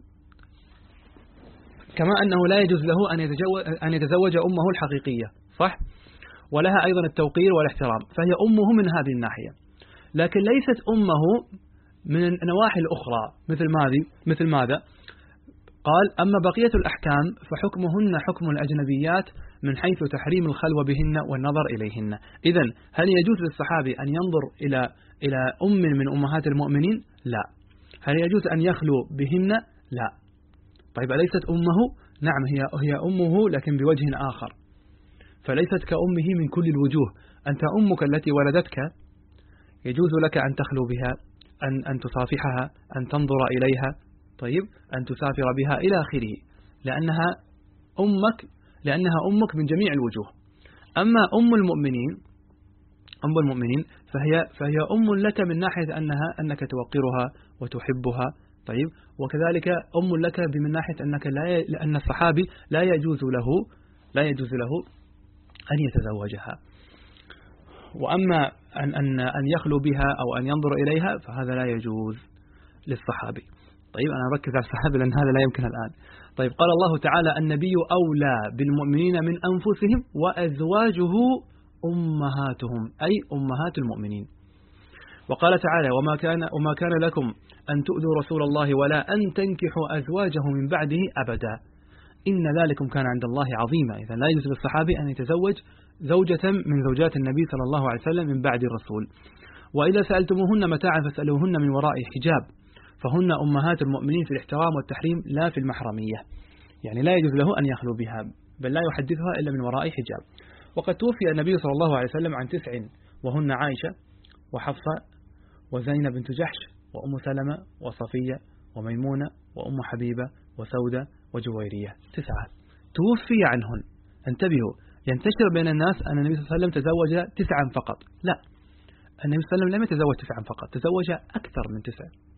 كما أنه لا يجوز له أن يتزوج, أن يتزوج أمه الحقيقية، صح؟ ولها أيضا التوقير والاحترام، فهي أمه من هذه الناحية، لكن ليست أمه من النواحي الأخرى. مثل ماذا؟ مثل ماذا؟ قال أما بقية الأحكام فحكمهن حكم الأجنبيات من حيث تحريم الخلوة بهن والنظر إليهن. إذن هل يجوز للصحابي أن ينظر إلى إلى أم من أمهات المؤمنين؟ لا. هل يجوز أن يخلو بهن؟ لا. طيب، أليست أمه؟ نعم، هي هي أمه لكن بوجه آخر، فليست كأمه من كل الوجوه. أنت أمك التي ولدتك يجوز لك أن تخلو بها، أن أن تصافحها، أن تنظر إليها، طيب، أن تسافر بها إلى آخره، لأنها أمك لأنها أمك من جميع الوجوه. أما أم المؤمنين أم المؤمنين فهي فهي أم لك من ناحية أنها أنك توقرها وتحبها، طيب، وكذلك أم لك من ناحية أنك لا ي... لأن الصحابي لا يجوز له لا يجوز له أن يتزوجها. وأما أن أن أن يخلو بها أو أن ينظر إليها فهذا لا يجوز للصحابي. طيب، أنا أركز على الصحابي لأن هذا لا يمكن الآن. طيب، قال الله تعالى النبي أولى بالمؤمنين من أنفسهم وأزواجه أمهاتهم، أي أمهات المؤمنين. وقال تعالى وما كان وما كان لكم أن تؤذوا رسول الله ولا أن تنكحوا أزواجه من بعده أبدا إن ذلكم كان عند الله عظيما. إذا لا يجوز للصحابي أن يتزوج زوجة من زوجات النبي صلى الله عليه وسلم من بعد الرسول. وإذا سألتموهن متاعا فاسألوهن من وراء حجاب، فهن أمهات المؤمنين في الاحترام والتحريم لا في المحرمية، يعني لا يجوز له أن يخلو بها، بل لا يحدثها إلا من وراء حجاب. وقد توفي النبي صلى الله عليه وسلم عن تسع، وهن عائشة وحفصة وزينب بنت جحش وأم سلمة وصفية وميمونة وأم حبيبة وسودة وجويرية، تسعة توفي عنهن. انتبهوا، ينتشر بين الناس أن النبي صلى الله عليه وسلم تزوج تسعا فقط. لا، النبي صلى الله عليه وسلم لم يتزوج تسعا فقط، تزوج أكثر من تسع.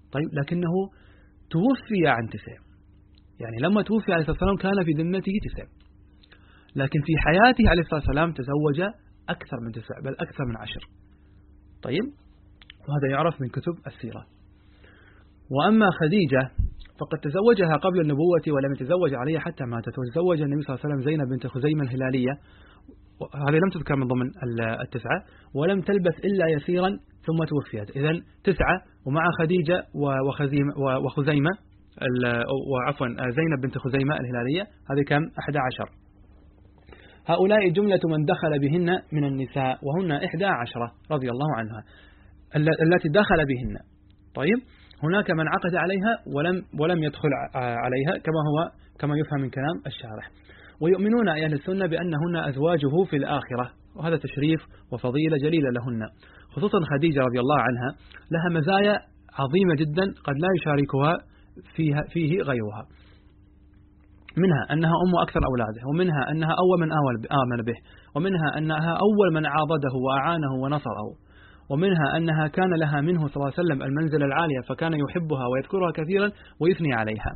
طيب لكنه توفي عن تسع، يعني لما توفي عليه الصلاة والسلام كان في ذمته تسع، لكن في حياته عليه الصلاة والسلام تزوج أكثر من تسع بل أكثر من عشر. طيب وهذا يعرف من كتب السيرة. وأما خديجة فقد تزوجها قبل النبوة ولم يتزوج عليها حتى ماتت، وتزوج النبي صلى الله عليه وسلم زينب بنت خزيمة الهلالية، هذه لم تذكر من ضمن التسعة، ولم تلبث إلا يسيرا ثم توفيت. إذن تسعة ومع خديجة وخزيمة وخزيمة وعفوا زينب بنت خزيمة الهلالية، هذه كم؟ أحد عشر. هؤلاء جملة من دخل بهن من النساء، وهن إحدى عشرة رضي الله عنها التي دخل بهن. طيب هناك من عقد عليها ولم ولم يدخل عليها كما هو كما يفهم من كلام الشارح. ويؤمنون أهل السنة بأنهن أزواجه في الآخرة، وهذا تشريف وفضيلة جليلة لهن، خصوصا خديجة رضي الله عنها لها مزايا عظيمة جدا قد لا يشاركها فيها فيه غيرها، منها أنها أم أكثر أولاده، ومنها أنها أول من آمن به، ومنها أنها أول من عاضده وأعانه ونصره، ومنها أنها كان لها منه صلى الله عليه وسلم المنزلة العالية فكان يحبها ويذكرها كثيرا ويثني عليها.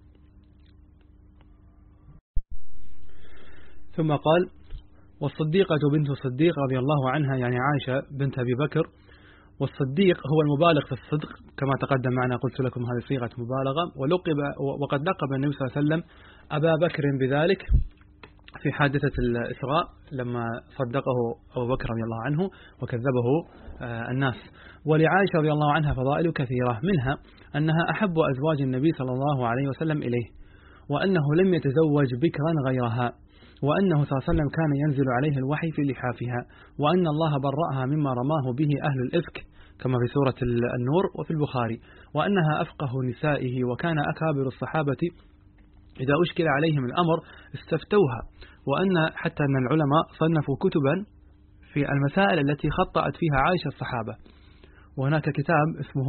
ثم قال: والصديقة بنت الصديق رضي الله عنها، يعني عائشة بنت أبي بكر. والصديق هو المبالغ في الصدق كما تقدم معنا، قلت لكم هذه صيغة مبالغة، ولقب وقد لقب النبي صلى الله عليه وسلم أبا بكر بذلك في حادثة الإسراء لما صدقه أبو بكر رضي الله عنه وكذبه الناس. ولعائشة رضي الله عنها فضائل كثيرة، منها أنها أحب أزواج النبي صلى الله عليه وسلم إليه، وأنه لم يتزوج بكرا غيرها، وأنه صلى الله عليه وسلم كان ينزل عليه الوحي في لحافها، وأن الله برأها مما رماه به أهل الإفك كما في سورة النور وفي البخاري، وأنها أفقه نسائه، وكان أكابر الصحابة إذا أشكل عليهم الأمر استفتوها، وأن حتى أن العلماء صنفوا كتبا في المسائل التي خطأت فيها عائشة الصحابة. وهناك كتاب اسمه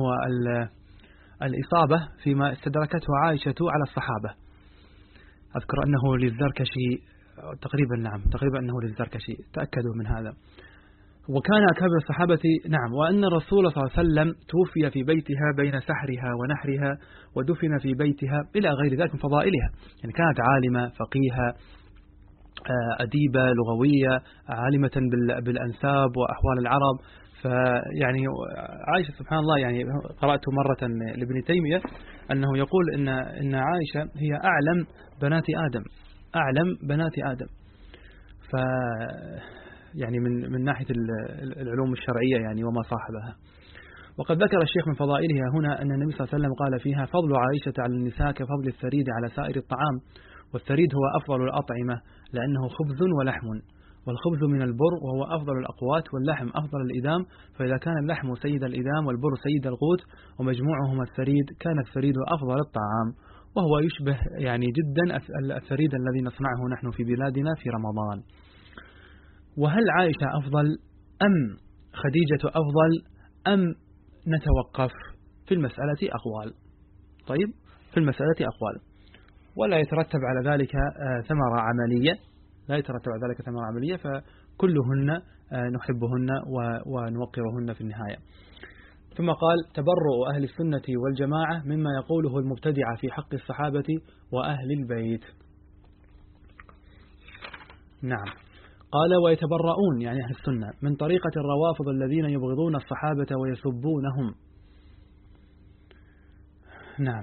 الإصابة فيما استدركته عائشة على الصحابة، أذكر أنه للزركشي تقريبا، نعم تقريبا أنه للزركشي، تأكدوا من هذا. وكان أكابر الصحابة نعم، وأن الرسول صلى الله عليه وسلم توفي في بيتها بين سحرها ونحرها، ودفن في بيتها إلى غير ذلك من فضائلها، يعني كانت عالمة فقيهة أديبة لغوية عالمة بالأنساب وأحوال العرب. فيعني عائشة سبحان الله، يعني قرأت مرة لابن تيمية أنه يقول إن إن عائشة هي أعلم بنات آدم، أعلم بنات آدم. ف يعني من من ناحية العلوم الشرعية يعني وما صاحبها. وقد ذكر الشيخ من فضائلها هنا أن النبي صلى الله عليه وسلم قال فيها: فضل عائشة على النساء كفضل الثريد على سائر الطعام، والثريد هو أفضل الأطعمة لأنه خبز ولحم، والخبز من البر وهو أفضل الأقوات، واللحم أفضل الإدام، فإذا كان اللحم سيد الإدام والبر سيد القوت ومجموعهما الثريد كان الثريد أفضل الطعام، وهو يشبه يعني جدا الثريد الذي نصنعه نحن في بلادنا في رمضان. وهل عائشة أفضل أم خديجة أفضل أم نتوقف؟ في المسألة أقوال. طيب في المسألة أقوال، ولا يترتب على ذلك ثمرة عملية، لا يترتب على ذلك ثمرة عملية، فكلهن نحبهن ونوقرهن في النهاية. ثم قال: تبرؤ أهل السنة والجماعة مما يقوله المبتدع في حق الصحابة وأهل البيت. نعم، قال: ويتبرؤون يعني أهل السنة من طريقة الروافض الذين يبغضون الصحابة ويسبونهم. نعم،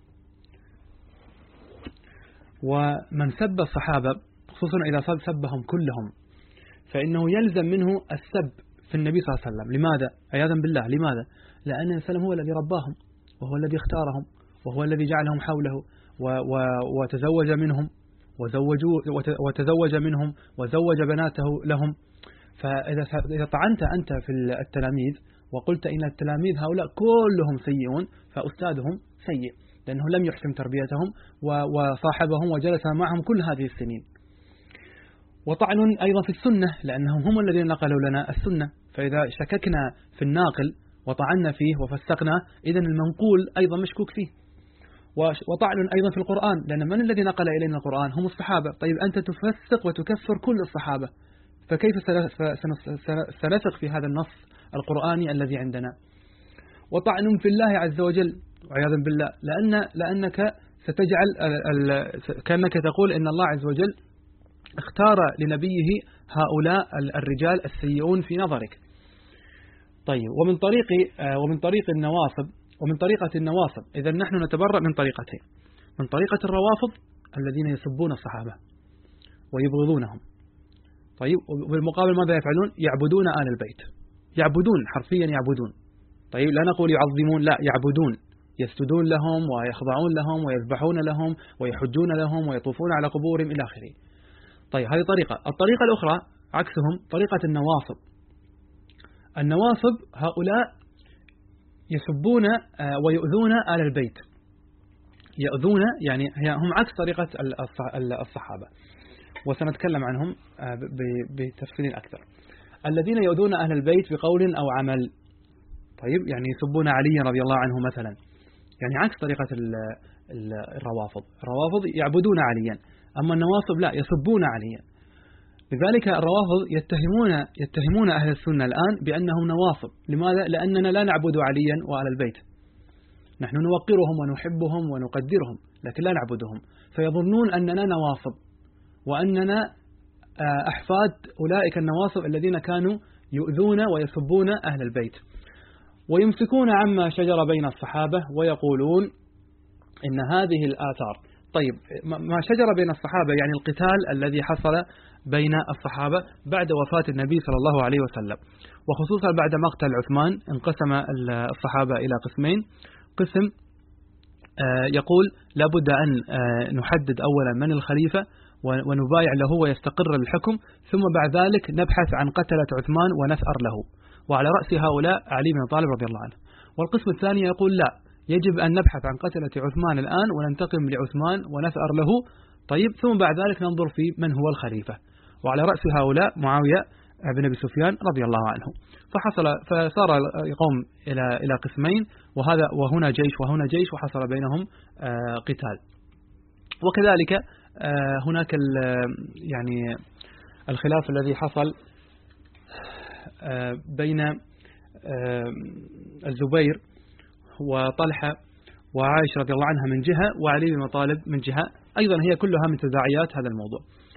ومن سب الصحابة خصوصا إذا سبهم كلهم فإنه يلزم منه السب في النبي صلى الله عليه وسلم. لماذا؟ عياذا بالله. لماذا؟ لأن النبي صلى الله عليه وسلم هو الذي رباهم، وهو الذي اختارهم، وهو الذي جعلهم حوله وتزوج منهم وزوجوا وتزوج منهم وزوج بناته لهم. فإذا إذا طعنت أنت في التلاميذ وقلت إن التلاميذ هؤلاء كلهم سيئون، فأستاذهم سيء لأنه لم يحسن تربيتهم وصاحبهم وجلس معهم كل هذه السنين. وطعن أيضا في السنة لأنهم هم الذين نقلوا لنا السنة، فإذا شككنا في الناقل وطعنا فيه وفسقنا، إذن المنقول أيضا مشكوك فيه. وطعن أيضا في القرآن، لأن من الذي نقل إلينا القرآن؟ هم الصحابة. طيب أنت تفسق وتكفر كل الصحابة، فكيف سنثق في هذا النص القرآني الذي عندنا؟ وطعن في الله عز وجل وعياذا بالله، لأن لأنك ستجعل كأنك تقول إن الله عز وجل اختار لنبيه هؤلاء الرجال السيئون في نظرك. طيب، ومن طريق ومن طريق النواصب ومن طريقة النواصب، إذا نحن نتبرأ من طريقتين: من طريقة الروافض الذين يسبون الصحابة ويبغضونهم. طيب، وبالمقابل ماذا يفعلون؟ يعبدون آل البيت، يعبدون حرفيا يعبدون. طيب، لا نقول يعظمون، لا، يعبدون، يسجدون لهم ويخضعون لهم ويذبحون لهم ويحجون لهم ويطوفون على قبورهم إلى آخره. طيب، هذه طريقة. الطريقة الأخرى عكسهم طريقة النواصب. النواصب هؤلاء يسبون ويؤذون آل البيت، يؤذون يعني هم عكس طريقة الصحابة، وسنتكلم عنهم بتفصيل أكثر. الذين يؤذون أهل البيت بقول أو عمل، طيب، يعني يسبون علي رضي الله عنه مثلا، يعني عكس طريقة الروافض. الروافض يعبدون عليا، أما النواصب لا، يسبون عليا. لذلك الروافض يتهمون يتهمون أهل السنة الآن بأنهم نواصب. لماذا؟ لأننا لا نعبد عليا وآل البيت، نحن نوقرهم ونحبهم ونقدرهم، لكن لا نعبدهم، فيظنون أننا نواصب وأننا أحفاد أولئك النواصب الذين كانوا يؤذون ويسبون أهل البيت. ويمسكون عما شجر بين الصحابة ويقولون إن هذه الآثار. طيب، ما شجر بين الصحابة يعني القتال الذي حصل بين الصحابة بعد وفاة النبي صلى الله عليه وسلم، وخصوصا بعد مقتل عثمان انقسم الصحابة إلى قسمين. قسم يقول لابد أن نحدد أولا من الخليفة ونبايع له ويستقر الحكم، ثم بعد ذلك نبحث عن قتلة عثمان ونثأر له، وعلى رأس هؤلاء علي بن طالب رضي الله عنه. والقسم الثاني يقول لا، يجب أن نبحث عن قتلة عثمان الآن وننتقم لعثمان ونثأر له، طيب، ثم بعد ذلك ننظر في من هو الخليفة، وعلى رأس هؤلاء معاوية بن أبي سفيان رضي الله عنه. فحصل فصار يقوم إلى إلى قسمين، وهذا وهنا جيش وهنا جيش، وحصل بينهم قتال. وكذلك هناك يعني الخلاف الذي حصل بين الزبير وطلحة وعائشة رضي الله عنها من جهة، وعلي بن طالب من جهة، أيضا هي كلها من تداعيات هذا الموضوع.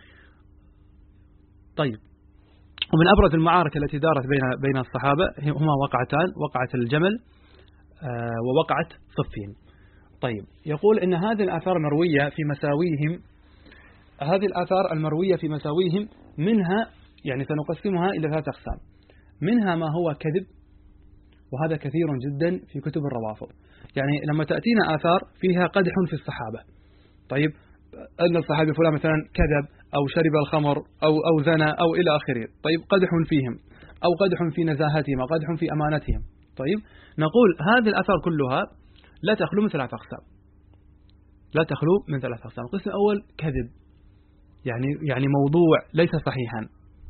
طيب، ومن أبرز المعارك التي دارت بين بين الصحابة هما وقعتان: وقعة الجمل ووقعة صفين. طيب، يقول إن هذه الآثار المروية في مساويهم، هذه الآثار المروية في مساويهم منها يعني سنقسمها إلى ثلاث أقسام. منها ما هو كذب، وهذا كثير جدا في كتب الروافض. يعني لما تأتينا آثار فيها قدح في الصحابة، طيب، أن الصحابي فلان مثلا كذب أو شرب الخمر أو أو زنى أو إلى آخره، طيب، قدح فيهم، أو قدح في نزاهتهم، أو قدح في أمانتهم. طيب، نقول هذه الآثار كلها لا تخلو من ثلاث أقسام، لا تخلو من ثلاث أقسام. القسم الأول كذب، يعني يعني موضوع ليس صحيحا.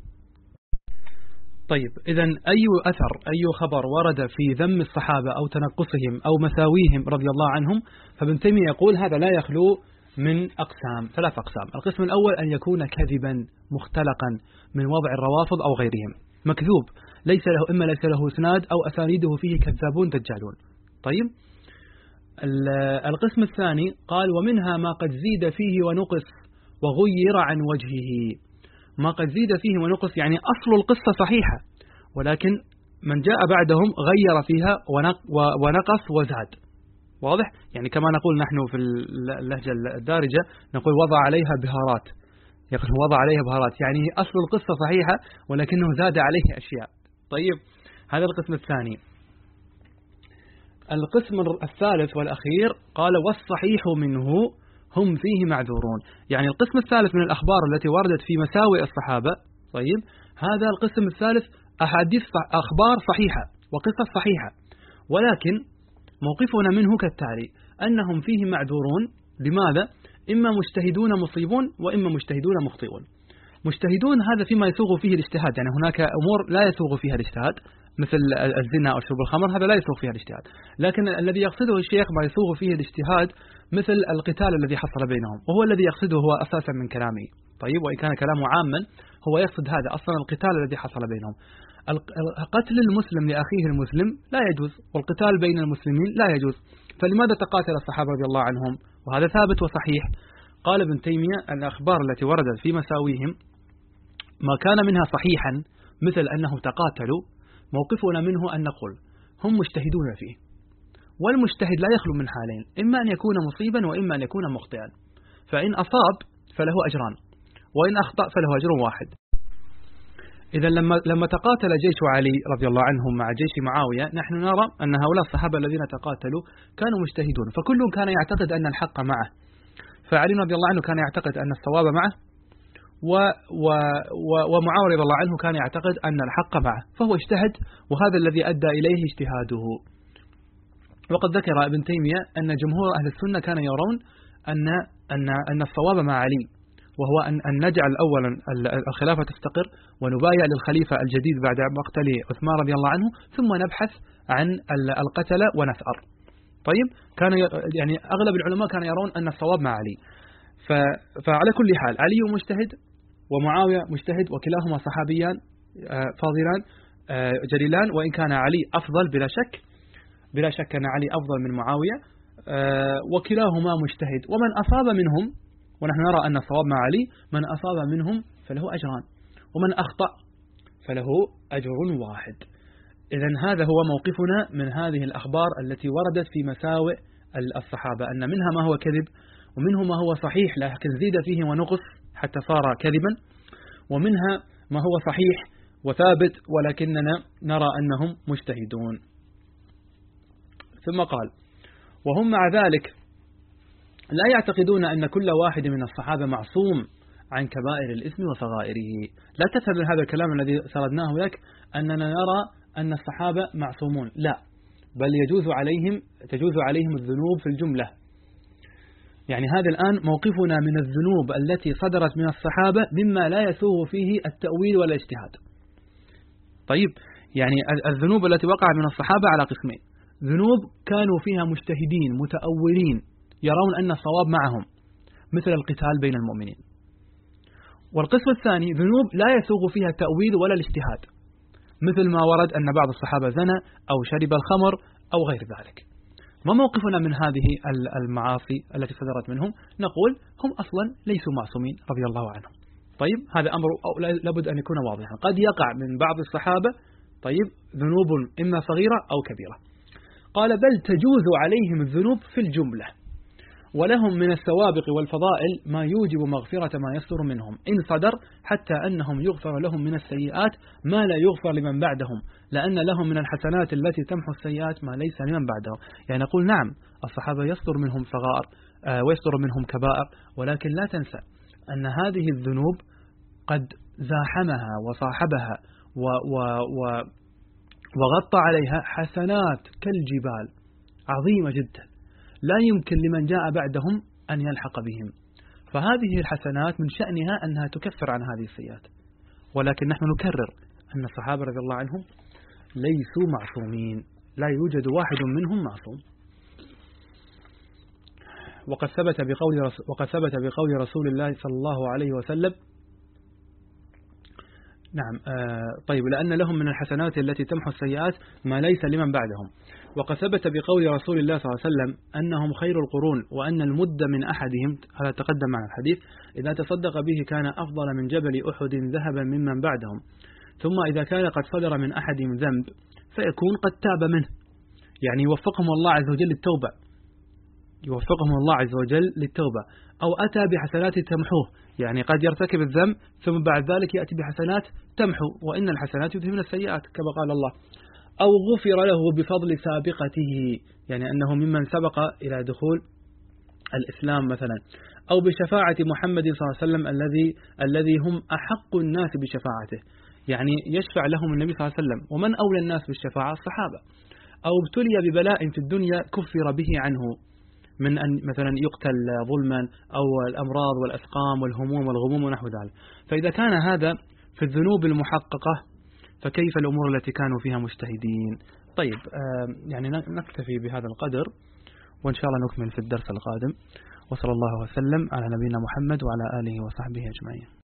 طيب، إذن أي أثر أي خبر ورد في ذم الصحابة أو تنقصهم أو مساويهم رضي الله عنهم، فابن تيمية يقول هذا لا يخلو من أقسام، ثلاث أقسام. القسم الأول أن يكون كذبا مختلقا من وضع الروافض أو غيرهم، مكذوب ليس له إما ليس له إسناد أو أسانيده فيه كذابون دجالون. طيب، القسم الثاني قال ومنها ما قد زيد فيه ونقص وغير عن وجهه. ما قد زيد فيه ونقص يعني أصل القصة صحيحة، ولكن من جاء بعدهم غير فيها ونقص وزاد. واضح؟ يعني كما نقول نحن في اللهجة الدارجة نقول وضع عليها بهارات، يقول وضع عليها بهارات، يعني أصل القصة صحيحة ولكنه زاد عليه أشياء. طيب، هذا القسم الثاني. القسم الثالث والأخير قال والصحيح منه هم فيه معذورون. يعني القسم الثالث من الأخبار التي وردت في مساوئ الصحابة، طيب، هذا القسم الثالث أحاديث أخبار صحيحة وقصص صحيحة، ولكن موقفنا منه كالتالي: أنهم فيه معذورون. لماذا؟ إما مجتهدون مصيبون وإما مجتهدون مخطئون. مجتهدون هذا فيما يسوغ فيه الاجتهاد، يعني هناك أمور لا يسوغ فيها الاجتهاد، مثل الزنا أو شرب الخمر، هذا لا يسوغ فيها الاجتهاد. لكن الذي يقصده الشيخ ما يسوغ فيه الاجتهاد مثل القتال الذي حصل بينهم، وهو الذي يقصده هو أساسا من كلامه. طيب، وإن كان كلامه عاما هو يقصد هذا أصلا، القتال الذي حصل بينهم. قتل المسلم لأخيه المسلم لا يجوز، والقتال بين المسلمين لا يجوز، فلماذا تقاتل الصحابة رضي الله عنهم؟ وهذا ثابت وصحيح. قال ابن تيمية أن الأخبار التي وردت في مساويهم ما كان منها صحيحا مثل أنه تقاتلوا، موقفنا منه أن نقول هم مجتهدون فيه، والمجتهد لا يخلو من حالين، إما أن يكون مصيبا وإما أن يكون مخطئا، فإن أصاب فله أجران، وإن أخطأ فله أجر واحد. إذا لما لما تقاتل جيش علي رضي الله عنهم مع جيش معاوية، نحن نرى أن هؤلاء الصحابة الذين تقاتلوا كانوا مجتهدون، فكل كان يعتقد أن الحق معه. فعلي رضي الله عنه كان يعتقد أن الصواب معه، و و و ومعاوية رضي الله عنه كان يعتقد أن الحق معه، فهو اجتهد، وهذا الذي أدى إليه اجتهاده. وقد ذكر ابن تيمية أن جمهور أهل السنة كانوا يرون أن أن أن الصواب مع علي، وهو أن أن نجعل أولا الخلافة تستقر ونبايع للخليفة الجديد بعد مقتل عثمان رضي الله عنه، ثم نبحث عن القتلة ونثأر. طيب، كان يعني أغلب العلماء كانوا يرون أن الصواب مع علي. فعلى كل حال علي مجتهد ومعاوية مجتهد، وكلاهما صحابيان فاضلان جليلان، وإن كان علي أفضل بلا شك بلا شك أن علي أفضل من معاوية، وكلاهما مجتهد. ومن أصاب منهم، ونحن نرى أن الصواب مع علي، من أصاب منهم فله أجران، ومن أخطأ فله أجر واحد. إذن هذا هو موقفنا من هذه الأخبار التي وردت في مساوئ الصحابة، أن منها ما هو كذب، ومنه ما هو صحيح لكن زيد فيه ونقص حتى صار كذبا، ومنها ما هو صحيح وثابت ولكننا نرى أنهم مجتهدون. ثم قال: وهم مع ذلك لا يعتقدون أن كل واحد من الصحابة معصوم عن كبائر الإثم وصغائره. لا تفهم من هذا الكلام الذي سردناه لك أننا نرى أن الصحابة معصومون، لا، بل يجوز عليهم تجوز عليهم الذنوب في الجملة. يعني هذا الآن موقفنا من الذنوب التي صدرت من الصحابة مما لا يسوغ فيه التأويل ولا الاجتهاد. طيب، يعني الذنوب التي وقعت من الصحابة على قسمين: ذنوب كانوا فيها مجتهدين متأولين يرون أن الصواب معهم مثل القتال بين المؤمنين، والقسم الثاني ذنوب لا يسوغ فيها التأويل ولا الاجتهاد، مثل ما ورد أن بعض الصحابة زنى أو شرب الخمر أو غير ذلك. ما موقفنا من هذه المعاصي التي صدرت منهم؟ نقول هم أصلا ليسوا معصومين رضي الله عنهم. طيب، هذا أمر لابد أن يكون واضحا. قد يقع من بعض الصحابة طيب ذنوب إما صغيرة أو كبيرة. قال: بل تجوز عليهم الذنوب في الجملة، ولهم من السوابق والفضائل ما يوجب مغفرة ما يصدر منهم إن صدر، حتى أنهم يغفر لهم من السيئات ما لا يغفر لمن بعدهم، لأن لهم من الحسنات التي تمحو السيئات ما ليس لمن بعدهم. يعني نقول نعم، الصحابة يصدر منهم صغائر ويصدر منهم كبائر، ولكن لا تنسى أن هذه الذنوب قد زاحمها وصاحبها و و و وغطى عليها حسنات كالجبال عظيمة جدا، لا يمكن لمن جاء بعدهم أن يلحق بهم. فهذه الحسنات من شأنها أنها تكفر عن هذه السيئات، ولكن نحن نكرر أن الصحابة رضي الله عنهم ليسوا معصومين، لا يوجد واحد منهم معصوم. وقد ثبت بقول وقد ثبت بقول رسول الله صلى الله عليه وسلم: نعم آه طيب لأن لهم من الحسنات التي تمحو السيئات ما ليس لمن بعدهم. وقد ثبت بقول رسول الله صلى الله عليه وسلم أنهم خير القرون، وأن المد من أحدهم، هذا تقدم معنا الحديث، إذا تصدق به كان أفضل من جبل أحد ذهبا ممن بعدهم، ثم إذا كان قد صدر من أحدهم ذنب فيكون قد تاب منه، يعني يوفقهم الله عز وجل للتوبة يوفقهم الله عز وجل للتوبة أو أتى بحسنات تمحوه، يعني قد يرتكب الذنب ثم بعد ذلك يأتي بحسنات تمحو، وإن الحسنات يذهبن السيئات كما قال الله، أو غفر له بفضل سابقته، يعني أنه ممن سبق إلى دخول الإسلام مثلا، أو بشفاعة محمد صلى الله عليه وسلم الذي الذي هم أحق الناس بشفاعته، يعني يشفع لهم النبي صلى الله عليه وسلم، ومن أولى الناس بالشفاعة؟ الصحابة. أو ابتلي ببلاء في الدنيا كفر به عنه، من أن مثلا يقتل ظلما أو الأمراض والأسقام والهموم والغموم ونحو ذلك. فإذا كان هذا في الذنوب المحققة، فكيف الأمور التي كانوا فيها مجتهدين. طيب يعني نكتفي بهذا القدر، وإن شاء الله نكمل في الدرس القادم. وصلى الله وسلم على نبينا محمد وعلى آله وصحبه أجمعين.